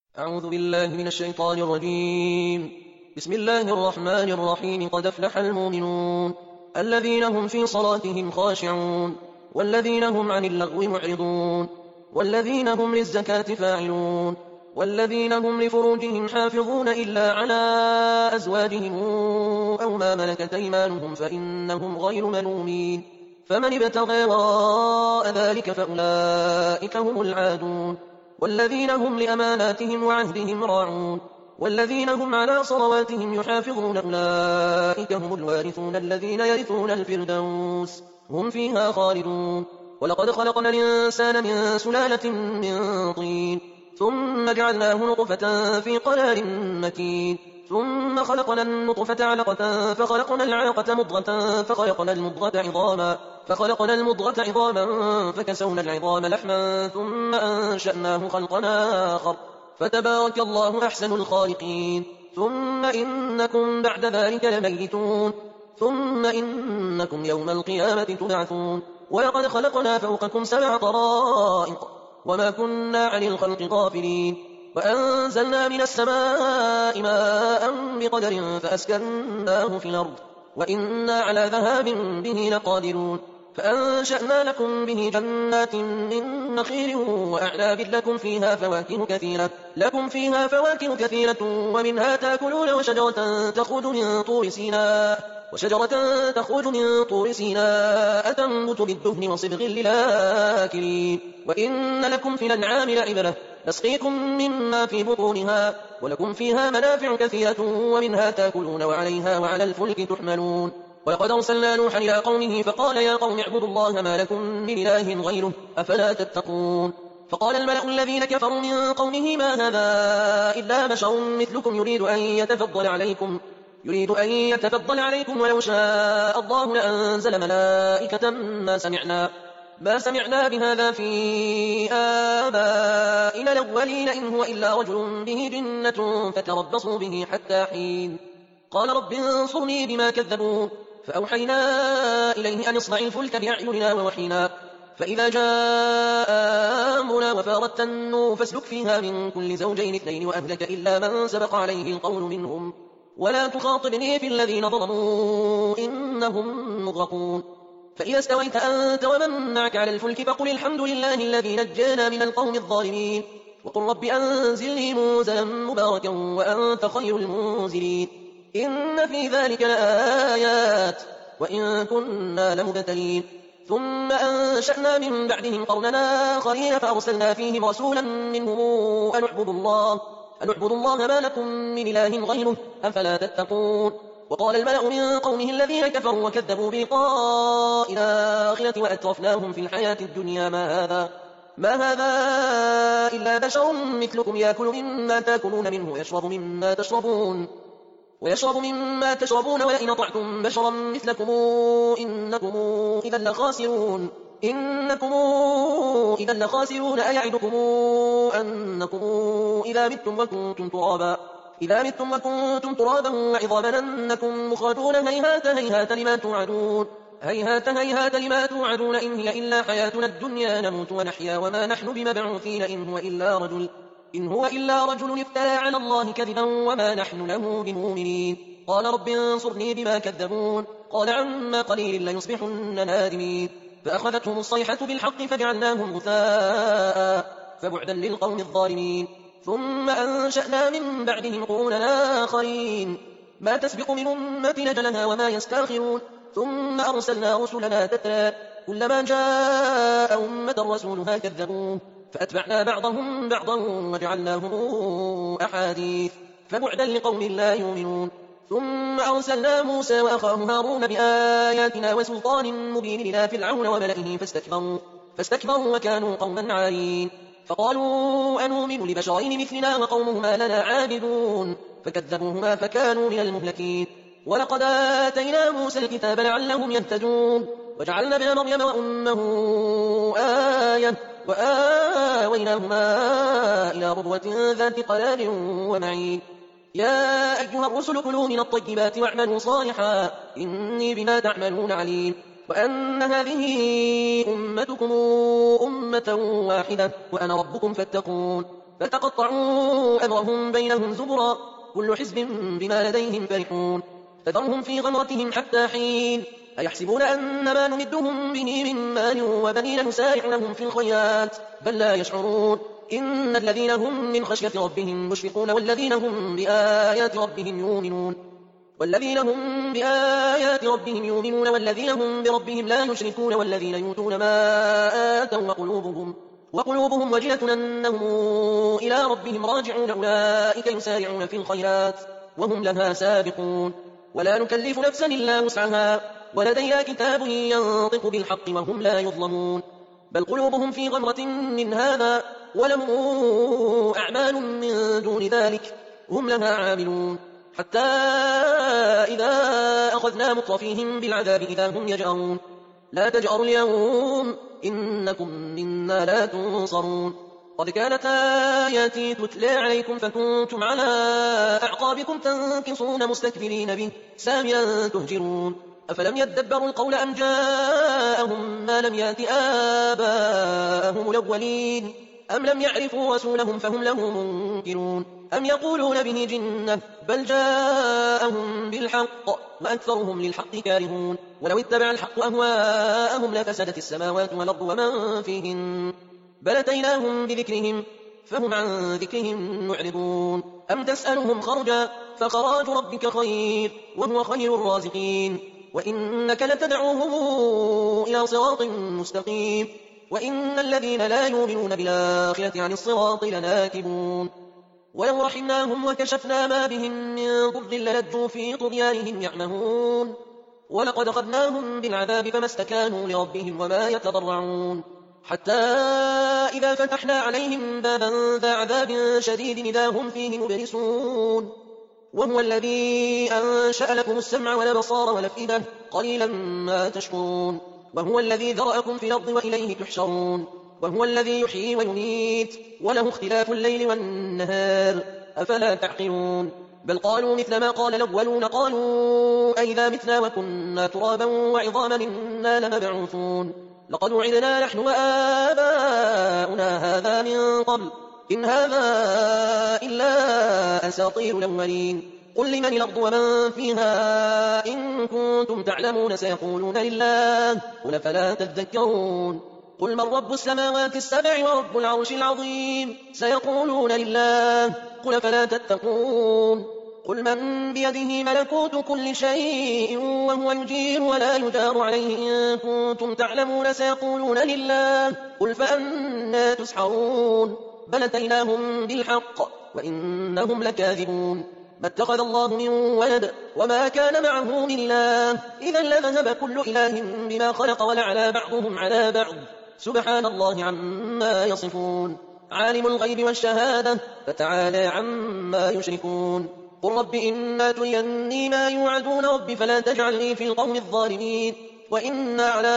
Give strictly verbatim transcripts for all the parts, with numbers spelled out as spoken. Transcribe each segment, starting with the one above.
أعوذ بالله من الشيطان الرجيم. بسم الله الرحمن الرحيم. قد أفلح المؤمنون الذين هم في صلاتهم خاشعون والذين هم عن اللغو معرضون والذين هم للزكاة فاعلون والذين هم لفروجهم حافظون إلا على أزواجهم أو ما ملكت أيمانهم فإنهم غير ملومين. فمن ابتغى وراء ذلك فأولئك هم العادون والذين هم لأماناتهم وعهدهم راعون والذين هم على صلواتهم يحافظون أولئك هم الوارثون الذين يرثون الفردوس هم فيها خالدون. ولقد خلقنا الإنسان من سلالة من طين ثم جعلناه نطفة في قرار مكين ثم خلقنا النطفة علقة فخلقنا العلقة مضغة فخلقنا المضغة عظاما فخلقنا المضغة عظاما فكسونا العظام لحما ثم أنشأناه خلقنا آخر فتبارك الله أحسن الخالقين. ثم إنكم بعد ذلك لميتون ثم إنكم يوم القيامة تبعثون. ولقد خلقنا فوقكم سبع طرائق وما كنا عن الخلق غافلين وأنزلنا من السماء ماء بقدر فأسكناه في الأرض وإنا على ذهاب به لقادرون. فأنشأنا لكم به جنات من نخيل وأعناب لكم فيها فواكه كثيرة لكم فيها فواكه كثيرة ومنها تأكلون وشجرة تخرج من طور سيناء وشجرة تخرج من طور سيناء تنبت بالدهن وصبغ للآكلين. وإن لكم في الأنعام لعبرة نسقيكم مما في بطونها ولكم فيها منافع كثيرة ومنها تأكلون وعليها وعلى الفلك تحملون. ولقد أرسلنا نوحا إلى قومه فقال يا قوم اعبدوا الله ما لكم من إله غيره أفلا تتقون. فقال الملأ الذين كفروا من قومه ما هذا إلا بشر مثلكم يريد أن يتفضل عليكم يريد أن يتفضل عليكم ولو شاء الله لأنزل ملائكة ما سمعنا ما سمعنا بهذا في آبائنا الأولين إن هو إلا رجل به جنة فتربصوا به حتى حين. قال رب انصرني بما كذبون فأوحينا إليه أن اصنع الفلك بأعيننا ووحينا فإذا جاء أمرنا وفارت النور فاسلك فيها من كل زوجين اثنين وأهلك إلا من سبق عليه القول منهم ولا تخاطبني في الذين ظلموا إنهم مغرقون. فإذا استويت أنت ومن معك على الفلك فقل الحمد لله الذي نجانا من القوم الظالمين وقل رب أنزلني منزلا مباركا وأنت خير المنزلين. إن في ذلك لآيات وإن كنا لمبتلين. ثم أنشأنا من بعدهم قرننا آخرين فأرسلنا فيهم رسولا منهم أن اعبدوا الله أن اعبدوا الله ما لكم من إله غيره أفلا تتقون. وقال الملأ من قومه الذين كفروا وكذبوا بلقاء الآخرة وأترفناهم في الحياة الدنيا ما هذا ما هذا إلا بشر مثلكم يأكل مما تأكلون منه ويشرب مما تشربون ويشرب مما تشربون ولئن أطعتم بشرا مثلكم إنكم إذا لخاسرون إنكم إذا لخاسرون أيعدكم أنكم إذا متم وكنتم ترابا إذا متم وكنتم ترابا وعظاما أنكم مخرجون هيهات هيهات لما توعدون هيهات هيهات لما توعدون إن هي إلا حياتنا الدنيا نموت ونحيا وما نحن بمبعوثين إن هو إلا رجل إن هو إلا رجل افترى على الله كذبا وما نحن له بمؤمنين. قال رب انصرني بما كذبون قال عما قليل ليصبحن نادمين. فأخذتهم الصيحة بالحق فجعلناهم غثاء فبعدا للقوم الظالمين. ثم أنشأنا من بعدهم قرونا آخرين ما تسبق من أمة أجلها وما يستأخرون. ثم أرسلنا رسلنا تترى كلما جاء أمة رسولها كذبوه فأتبعنا بعضهم بعضا وجعلناهم أحاديث فبعدا لقوم لا يؤمنون. ثم أرسلنا موسى وأخاه هارون بآياتنا وسلطان مبين إلى فرعون وملئه فاستكبروا, فاستكبروا وكانوا قوما عالين. فقالوا أنؤمن لبشرين مثلنا وقومهما لنا عابدون فكذبوهما فكانوا من المهلكين. ولقد آتينا موسى الكتاب لعلهم يهتدون وجعلنا ابن مريم وأمه آية وآويناهما إلى ربوة ذات قرار ومعين. يا أيها الرسل كلوا من الطيبات واعملوا صالحا إني بما تعملون عليم. وأن هذه أمتكم أمة واحدة وأنا ربكم فاتقون. بل تقطعوا أمرهم بينهم زبرا كل حزب بما لديهم فرحون فذرهم في غمرتهم حتى حين أيحسبون أن ما نمدهم به من مال وبنين نسارع لهم في الخيرات بل لا يشعرون إن الذين هم من خشية ربهم مشفقون والذين هم بآيات ربهم يؤمنون والذين هم بآيات ربهم يؤمنون والذين هم بربهم لا يشركون والذين يؤتون ما آتوا وقلوبهم وقلوبهم وجلة أنهم إلى ربهم راجعون أولئك يسارعون في الخيرات وهم لها سابقون ولا نكلف نفسا إلا وسعها ولدينا كتاب ينطق بالحق وهم لا يظلمون بل قلوبهم في غمرة من هذا ولهم أعمال من دون ذلك هم لها عاملون حتى إذا أخذنا مطرفيهم بالعذاب إذا هم يجأرون لا تجأروا اليوم إنكم منا لا تنصرون قد كانت آياتي تتلى عليكم فكنتم على أعقابكم تنكصون مستكبرين به سامرا تهجرون أفلم يدبروا القول أم جاءهم ما لم يأت آباءهم الأولين أم لم يعرفوا رسولهم فهم له منكرون أم يقولون به جنة بل جاءهم بالحق وأكثرهم للحق كارهون ولو اتبع الحق أهواءهم لفسدت السماوات والأرض ومن فيهن بل أتيناهم بذكرهم فهم عن ذكرهم معرضون أم تسألهم خرجا فخراج ربك خير وهو خير الرازقين وإنك لتدعوهم إلى صراط مستقيم وإن الذين لا يؤمنون بالآخرة عن الصراط لناكبون ولو رحمناهم وكشفنا ما بهم من ضر للجوا في طغيانهم يعمهون ولقد أخذناهم بالعذاب فما استكانوا لربهم وما يتضرعون حتى إذا فتحنا عليهم بابا ذا عذاب شديد إذا هم فيه مبلسون وهو الذي أنشأ لكم السمع والأبصار والأفئدة قليلا ما تشكرون وهو الذي ذرأكم في الأرض وإليه تحشرون وهو الذي يحيي ويميت وله اختلاف الليل والنهار أفلا تعقلون بل قالوا مثل ما قال الأولون قالوا أئذا متنا وكنا ترابا وعظاما إنا لمبعوثون لقد وعدنا نحن وآباؤنا هذا من قبل إن هذا إلا أساطير الأولين قل لمن الأرض ومن فيها إن كنتم تعلمون سيقولون لله قل فلا تذكرون قل من رب السماوات السبع ورب العرش العظيم سيقولون لله قل فلا تتقون قل من بيده ملكوت كل شيء وهو يجير ولا يجار عليه إن كنتم تعلمون سيقولون لله قل فأنا تسحرون بل أتيناهم بالحق وإنهم لكاذبون ما اتخذ الله من ولد وما كان معه من إله إذا لذهب كل إله بما خلق ولعلى بعضهم على بعض سبحان الله عما يصفون عالم الغيب والشهادة فتعالى عما يشركون قل رب إما تريني ما يوعدون رب فلا تجعلني في القوم الظالمين وإنا على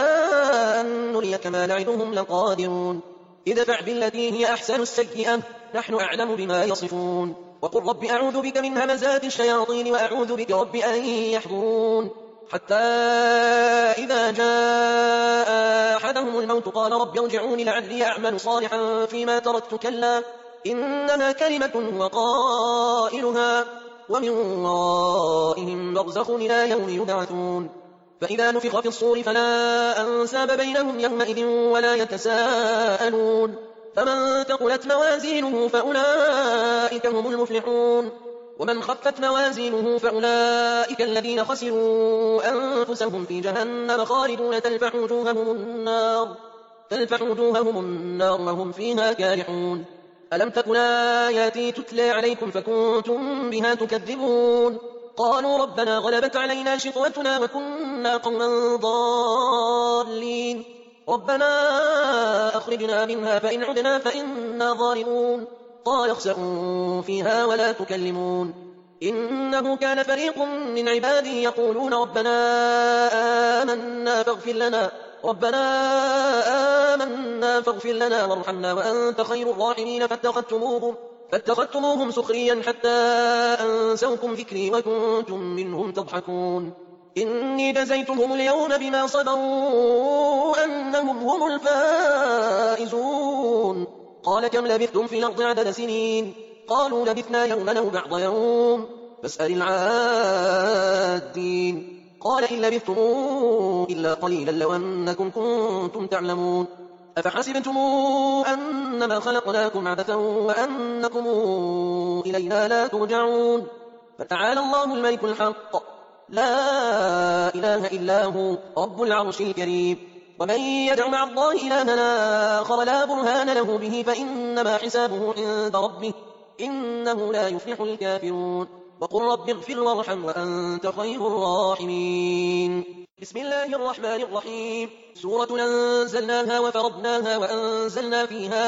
أن نريك ما نعدهم لقادرون ادفع بالتي هي أحسن السيئة نحن أعلم بما يصفون وقل رب أعوذ بك من همزات الشياطين وأعوذ بك رب أن يحضرون حتى إذا جاء أحدهم الموت قال رب ارجعون لعلي أعمل صالحا فيما تركت كلا إنها كلمة هو قائلها ومن ورائهم برزخ إلى يوم يبعثون فإذا نفخ في الصور فلا أنساب بينهم يومئذ ولا يتساءلون فمن ثقلت موازينه فأولئك هم المفلحون ومن خفت موازينه فأولئك الذين خسروا أنفسهم في جهنم خالدون تلفح وجوههم النار تلفح وجوههم النار وهم فيها كارحون ألم تكن آياتي تتلى عليكم فكنتم بها تكذبون قالوا ربنا غلبت علينا شقوتنا وكنا قوما ضالين ربنا أخرجنا منها فإن عدنا فإنا ظالمون قال اخسئوا فيها ولا تكلمون إنه كان فريق من عبادي يقولون ربنا آمنا فاغفر لنا ربنا آمنا فاغفر لنا وارحمنا وأنت خير الراحمين فاتخذتموهم فاتخذتموهم سخريا حتى أنسوكم ذكري وكنتم منهم تضحكون إني جزيتهم اليوم بما صبروا أنهم هم الفائزون قال كم لبثتم في الأرض عدد سنين قالوا لبثنا يوما أو بعض يوم فاسأل العادين قال إن لبثتم إلا قليلا لو أنكم كنتم تعلمون أفحسبتم أنما خلقناكم عبثا وأنكم إلينا لا ترجعون فتعالى الله الملك الحق لا إله إلا هو رب العرش الكريم ومن يدع مع الله إلها آخر لا برهان له به فإنما حسابه عند ربه إنه لا يفلح الكافرون وقل رب اغفر وارحم وأنت خير الراحمين بسم الله الرحمن الرحيم سورة أنزلناها وفرضناها وأنزلنا فيها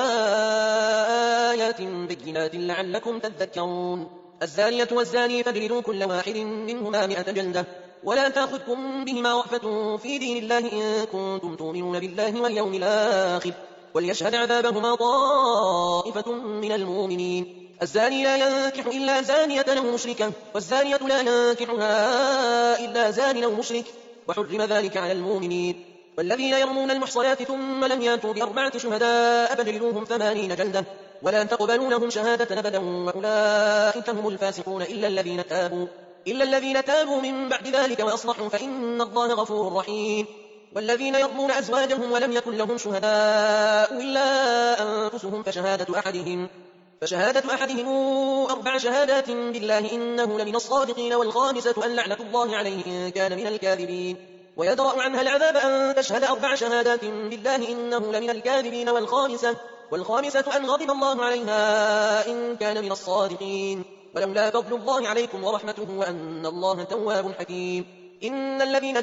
آيات بينات لعلكم تذكرون الزانية والزاني فاجلدوا كل واحد منهما مئة جلدة ولا تأخذكم بهما رأفة في دين الله إن كنتم تؤمنون بالله واليوم الآخر وليشهد عذابهما طائفة من المؤمنين الزاني لا ينكح إلا زانية أو مشركة والزانية لا ينكحها إلا زان أو مشرك وحرم ذلك على المؤمنين والذين يرمون المحصنات ثم لم ياتوا بأربعة شهداء فاجلدوهم ثمانين جلدة ولا تقبلوا لهم شهادة أبدا وأولئك هم الفاسقون إلا الذين تابوا إلا الذين تابوا من بعد ذلك وأصلحوا فإن الله غفور رحيم والذين يرمون أزواجهم ولم يكن لهم شهداء إلا أنفسهم فشهادة أحدهم فشهادة أحدهم أربع شهادات بالله إنه لمن الصادقين والخامسة أن لعنة الله عليه إن كان من الكاذبين ويدرأ عنها العذاب أن تشهد أربع شهادات بالله إنه لمن الكاذبين والخامسة والخامسة أن غضب الله عليها إن كان من الصادقين ولولا فضل الله عليكم ورحمته وأن الله تواب حكيم إن الذين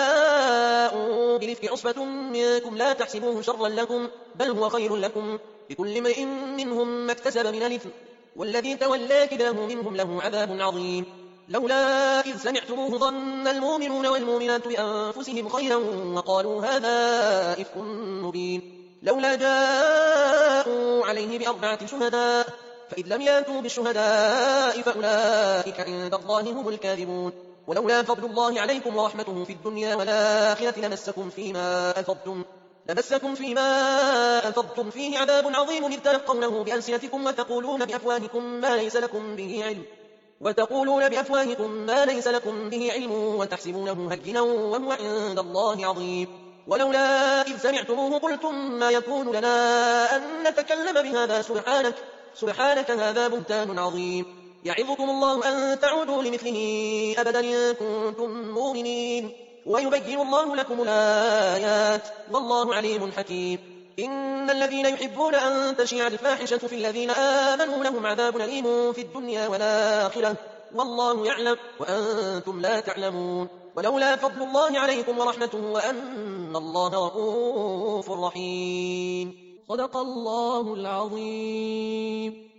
جاءوا بالإفك عصبة منكم لا تحسبوه شرا لكم بل هو خير لكم لكل امرئ منهم ما اكتسب من الإثم والذي تولى كبره منهم له عذاب عظيم لولا إذ سمعتموه ظن المؤمنون والمؤمنات بأنفسهم خيرا وقالوا هذا إفك مبين لولا جاءوا عليه بأربعة شهداء فإذ لم ياتوا بالشهداء فأولئك عند الله هم الكاذبون ولولا فضل الله عليكم ورحمته في الدنيا والآخرة لمسكم فيما أفضتم لمسكم فيما أفضتم فيه عذاب عظيم إذ تلقونه بألسنتكم وتقولون بأفواهكم ما ليس لكم به علم وتقولون بأفواهكم ما ليس لكم به علم وتحسبونه هجنا وهو عند الله عظيم ولولا إذ سمعتموه قلتم ما يكون لنا أن نتكلم بهذا سبحانك سبحانك هذا بهتان عظيم يعظكم الله أن تعودوا لمثله أبدا إن كنتم مؤمنين ويبين الله لكم الآيات والله عليم حكيم إن الذين يحبون أن تشيع الفاحشة في الذين آمنوا لهم عذاب أليم في الدنيا والآخرة والله يعلم وأنتم لا تعلمون ولولا فضل الله عليكم ورحمته وأن الله رؤوف رحيم صدق الله العظيم.